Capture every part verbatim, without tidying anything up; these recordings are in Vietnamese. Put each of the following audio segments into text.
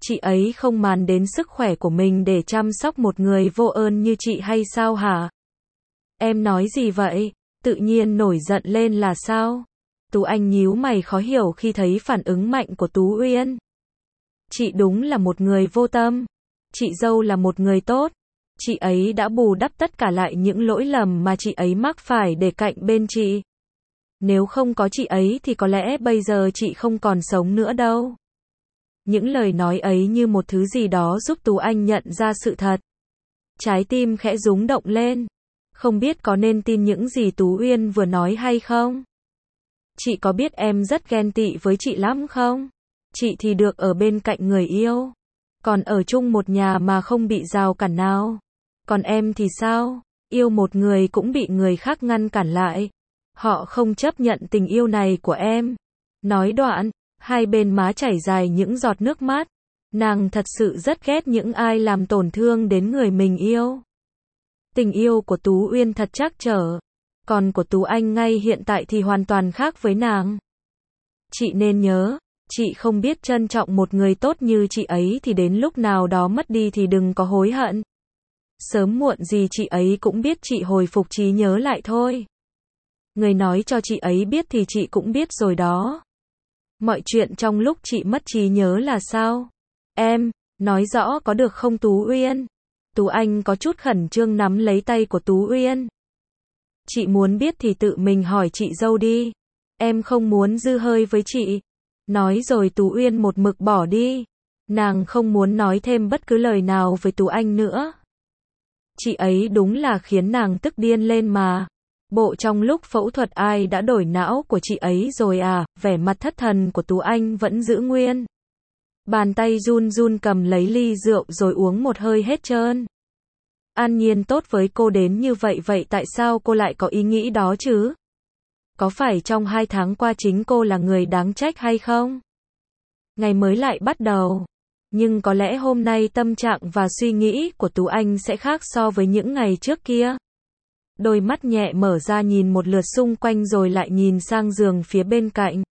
Chị ấy không màng đến sức khỏe của mình để chăm sóc một người vô ơn như chị hay sao hả? Em nói gì vậy? Tự nhiên nổi giận lên là sao? Tú Anh nhíu mày khó hiểu khi thấy phản ứng mạnh của Tú Uyên. Chị đúng là một người vô tâm. Chị dâu là một người tốt. Chị ấy đã bù đắp tất cả lại những lỗi lầm mà chị ấy mắc phải để cạnh bên chị. Nếu không có chị ấy thì có lẽ bây giờ chị không còn sống nữa đâu. Những lời nói ấy như một thứ gì đó giúp Tú Anh nhận ra sự thật. Trái tim khẽ rung động lên. Không biết có nên tin những gì Tú Uyên vừa nói hay không? Chị có biết em rất ghen tị với chị lắm không? Chị thì được ở bên cạnh người yêu. Còn ở chung một nhà mà không bị rào cản nào. Còn em thì sao? Yêu một người cũng bị người khác ngăn cản lại. Họ không chấp nhận tình yêu này của em. Nói đoạn, hai bên má chảy dài những giọt nước mắt. Nàng thật sự rất ghét những ai làm tổn thương đến người mình yêu. Tình yêu của Tú Uyên thật trắc trở. Còn của Tú Anh ngay hiện tại thì hoàn toàn khác với nàng. Chị nên nhớ, chị không biết trân trọng một người tốt như chị ấy thì đến lúc nào đó mất đi thì đừng có hối hận. Sớm muộn gì chị ấy cũng biết chị hồi phục trí nhớ lại thôi. Người nói cho chị ấy biết thì chị cũng biết rồi đó. Mọi chuyện trong lúc chị mất trí nhớ là sao? Em, nói rõ có được không Tú Uyên? Tú Anh có chút khẩn trương nắm lấy tay của Tú Uyên. Chị muốn biết thì tự mình hỏi chị dâu đi. Em không muốn dư hơi với chị. Nói rồi Tú Uyên một mực bỏ đi. Nàng không muốn nói thêm bất cứ lời nào với Tú Anh nữa. Chị ấy đúng là khiến nàng tức điên lên mà. Bộ trong lúc phẫu thuật ai đã đổi não của chị ấy rồi à? Vẻ mặt thất thần của Tú Anh vẫn giữ nguyên. Bàn tay run run cầm lấy ly rượu rồi uống một hơi hết trơn. An Nhiên tốt với cô đến như vậy vậy tại sao cô lại có ý nghĩ đó chứ? Có phải trong hai tháng qua chính cô là người đáng trách hay không? Ngày mới lại bắt đầu. Nhưng có lẽ hôm nay tâm trạng và suy nghĩ của Tú Anh sẽ khác so với những ngày trước kia. Đôi mắt nhẹ mở ra nhìn một lượt xung quanh rồi lại nhìn sang giường phía bên cạnh.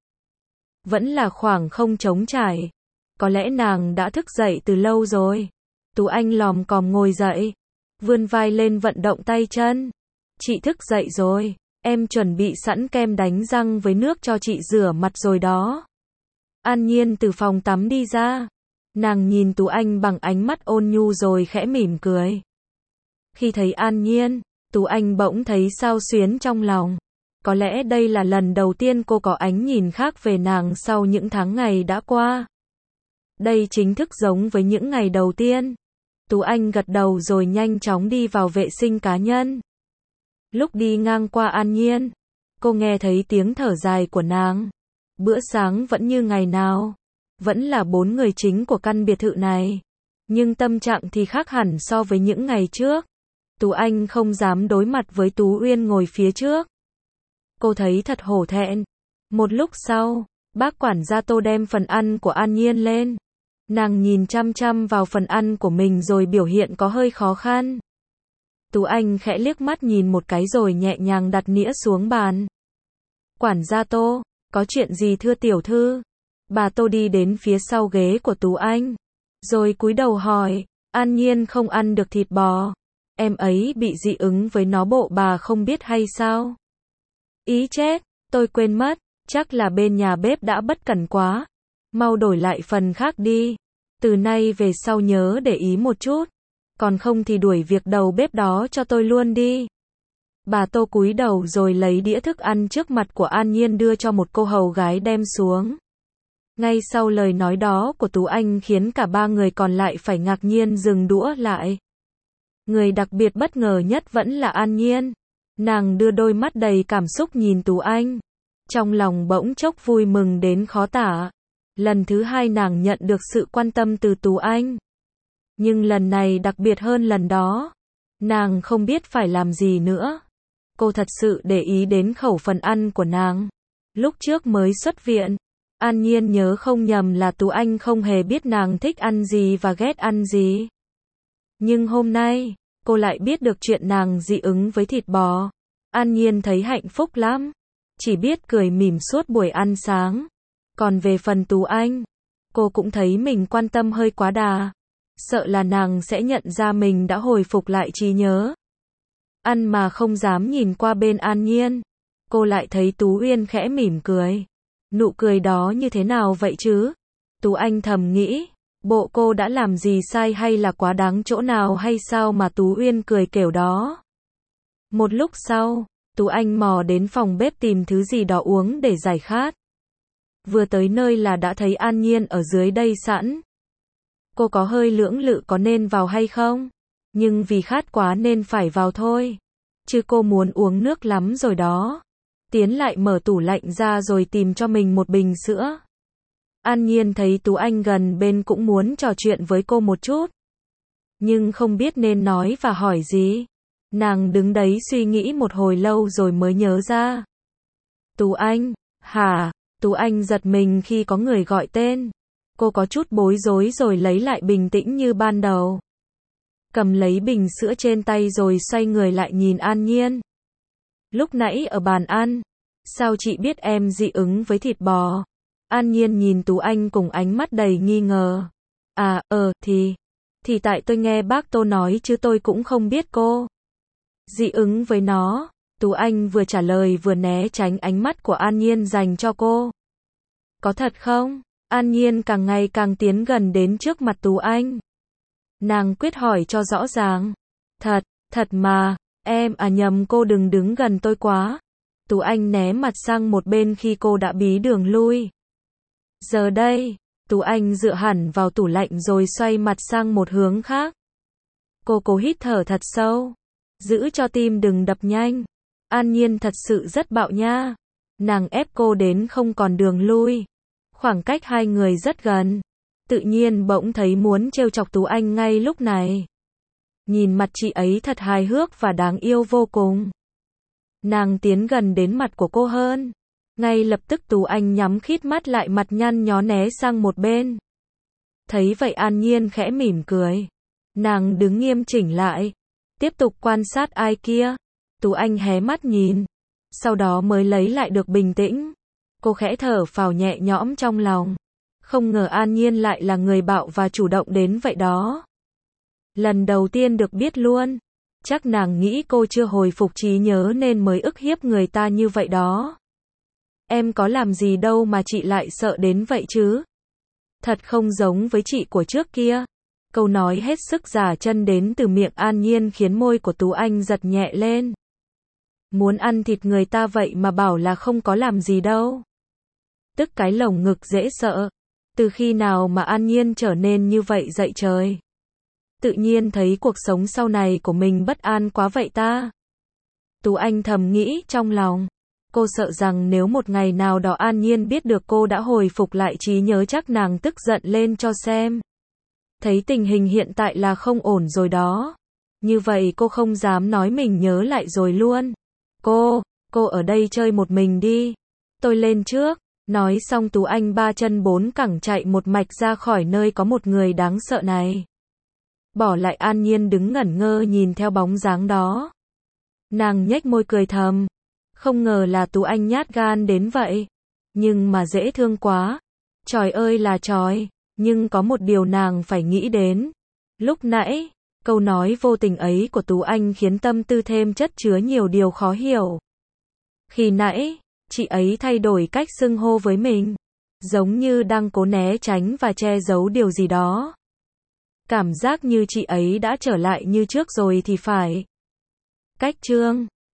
Vẫn là khoảng không trống trải. Có lẽ nàng đã thức dậy từ lâu rồi. Tú Anh lòm còm ngồi dậy. Vươn vai lên vận động tay chân. Chị thức dậy rồi. Em chuẩn bị sẵn kem đánh răng với nước cho chị rửa mặt rồi đó. An Nhiên từ phòng tắm đi ra. Nàng nhìn Tú Anh bằng ánh mắt ôn nhu rồi khẽ mỉm cười. Khi thấy An Nhiên, Tú Anh bỗng thấy xao xuyến trong lòng. Có lẽ đây là lần đầu tiên cô có ánh nhìn khác về nàng sau những tháng ngày đã qua. Đây chính thức giống với những ngày đầu tiên. Tú Anh gật đầu rồi nhanh chóng đi vào vệ sinh cá nhân. Lúc đi ngang qua An Nhiên, cô nghe thấy tiếng thở dài của nàng. Bữa sáng vẫn như ngày nào. Vẫn là bốn người chính của căn biệt thự này. Nhưng tâm trạng thì khác hẳn so với những ngày trước. Tú Anh không dám đối mặt với Tú Uyên ngồi phía trước. Cô thấy thật hổ thẹn. Một lúc sau, bác quản gia Tô đem phần ăn của An Nhiên lên. Nàng nhìn chăm chăm vào phần ăn của mình rồi biểu hiện có hơi khó khăn. Tú Anh khẽ liếc mắt nhìn một cái rồi nhẹ nhàng đặt nĩa xuống bàn. Quản gia Tô, có chuyện gì thưa tiểu thư? Bà Tô đi đến phía sau ghế của Tú Anh. Rồi cúi đầu hỏi, An Nhiên không ăn được thịt bò. Em ấy bị dị ứng với nó bộ bà không biết hay sao? Ý chết, tôi quên mất, chắc là bên nhà bếp đã bất cẩn quá. Mau đổi lại phần khác đi. Từ nay về sau nhớ để ý một chút. Còn không thì đuổi việc đầu bếp đó cho tôi luôn đi. Bà Tô cúi đầu rồi lấy đĩa thức ăn trước mặt của An Nhiên đưa cho một cô hầu gái đem xuống. Ngay sau lời nói đó của Tú Anh khiến cả ba người còn lại phải ngạc nhiên dừng đũa lại. Người đặc biệt bất ngờ nhất vẫn là An Nhiên. Nàng đưa đôi mắt đầy cảm xúc nhìn Tú Anh. Trong lòng bỗng chốc vui mừng đến khó tả. Lần thứ hai nàng nhận được sự quan tâm từ Tú Anh. Nhưng lần này đặc biệt hơn lần đó. Nàng không biết phải làm gì nữa. Cô thật sự để ý đến khẩu phần ăn của nàng. Lúc trước mới xuất viện, An Nhiên nhớ không nhầm là Tú Anh không hề biết nàng thích ăn gì và ghét ăn gì. Nhưng hôm nay, cô lại biết được chuyện nàng dị ứng với thịt bò. An Nhiên thấy hạnh phúc lắm. Chỉ biết cười mỉm suốt buổi ăn sáng. Còn về phần Tú Anh, Cô cũng thấy mình quan tâm hơi quá đà. Sợ là nàng sẽ nhận ra mình đã hồi phục lại trí nhớ. Ăn mà không dám nhìn qua bên An Nhiên. Cô lại thấy Tú Uyên khẽ mỉm cười. Nụ cười đó như thế nào vậy chứ? Tú Anh thầm nghĩ, bộ cô đã làm gì sai hay là quá đáng chỗ nào hay sao mà Tú Uyên cười kiểu đó? Một lúc sau, Tú Anh mò đến phòng bếp tìm thứ gì đó uống để giải khát. Vừa tới nơi là đã thấy An Nhiên ở dưới đây sẵn. Cô có hơi lưỡng lự có nên vào hay không? Nhưng vì khát quá nên phải vào thôi. Chứ cô muốn uống nước lắm rồi đó. Tiến lại mở tủ lạnh ra rồi tìm cho mình một bình sữa. An Nhiên thấy Tú Anh gần bên cũng muốn trò chuyện với cô một chút. Nhưng không biết nên nói và hỏi gì. Nàng đứng đấy suy nghĩ một hồi lâu rồi mới nhớ ra. Tú Anh, hả? Tú Anh giật mình khi có người gọi tên. Cô có chút bối rối rồi lấy lại bình tĩnh như ban đầu. Cầm lấy bình sữa trên tay rồi xoay người lại nhìn An Nhiên. Lúc nãy ở bàn ăn, sao chị biết em dị ứng với thịt bò? An Nhiên nhìn Tú Anh cùng ánh mắt đầy nghi ngờ. À, ờ, thì, thì tại tôi nghe bác Tô nói chứ tôi cũng không biết cô. Dị ứng với nó, Tú Anh vừa trả lời vừa né tránh ánh mắt của An Nhiên dành cho cô. Có thật không? An Nhiên càng ngày càng tiến gần đến trước mặt Tú Anh. Nàng quyết hỏi cho rõ ràng. Thật, thật mà, em à nhầm cô đừng đứng gần tôi quá. Tú Anh né mặt sang một bên khi cô đã bí đường lui. Giờ đây, Tú Anh dựa hẳn vào tủ lạnh rồi xoay mặt sang một hướng khác. Cô cố hít thở thật sâu, giữ cho tim đừng đập nhanh. An Nhiên thật sự rất bạo nha. Nàng ép cô đến không còn đường lui. Khoảng cách hai người rất gần. Tự nhiên bỗng thấy muốn trêu chọc Tú Anh ngay lúc này. Nhìn mặt chị ấy thật hài hước và đáng yêu vô cùng. Nàng tiến gần đến mặt của cô hơn. Ngay lập tức Tú Anh nhắm khít mắt lại, mặt nhăn nhó né sang một bên. Thấy vậy An Nhiên khẽ mỉm cười. Nàng đứng nghiêm chỉnh lại. Tiếp tục quan sát ai kia. Tú Anh hé mắt nhìn. Sau đó mới lấy lại được bình tĩnh. Cô khẽ thở phào nhẹ nhõm trong lòng. Không ngờ An Nhiên lại là người bạo và chủ động đến vậy đó. Lần đầu tiên được biết luôn. Chắc nàng nghĩ cô chưa hồi phục trí nhớ nên mới ức hiếp người ta như vậy đó. Em có làm gì đâu mà chị lại sợ đến vậy chứ? Thật không giống với chị của trước kia. Câu nói hết sức giả chân đến từ miệng An Nhiên khiến môi của Tú Anh giật nhẹ lên. Muốn ăn thịt người ta vậy mà bảo là không có làm gì đâu. Tức cái lồng ngực dễ sợ. Từ khi nào mà An Nhiên trở nên như vậy dậy trời? Tự nhiên thấy cuộc sống sau này của mình bất an quá vậy ta. Tú Anh thầm nghĩ trong lòng. Cô sợ rằng nếu một ngày nào đó An Nhiên biết được cô đã hồi phục lại trí nhớ chắc nàng tức giận lên cho xem. Thấy tình hình hiện tại là không ổn rồi đó. Như vậy cô không dám nói mình nhớ lại rồi luôn. Cô, cô ở đây chơi một mình đi. Tôi lên trước. Nói xong Tú Anh ba chân bốn cẳng chạy một mạch ra khỏi nơi có một người đáng sợ này. Bỏ lại An Nhiên đứng ngẩn ngơ nhìn theo bóng dáng đó. Nàng nhếch môi cười thầm. Không ngờ là Tú Anh nhát gan đến vậy. Nhưng mà dễ thương quá. Trời ơi là trời. Nhưng có một điều nàng phải nghĩ đến. Lúc nãy, câu nói vô tình ấy của Tú Anh khiến tâm tư thêm chất chứa nhiều điều khó hiểu. Khi nãy, chị ấy thay đổi cách xưng hô với mình. Giống như đang cố né tránh và che giấu điều gì đó. Cảm giác như chị ấy đã trở lại như trước rồi thì phải. Cách chương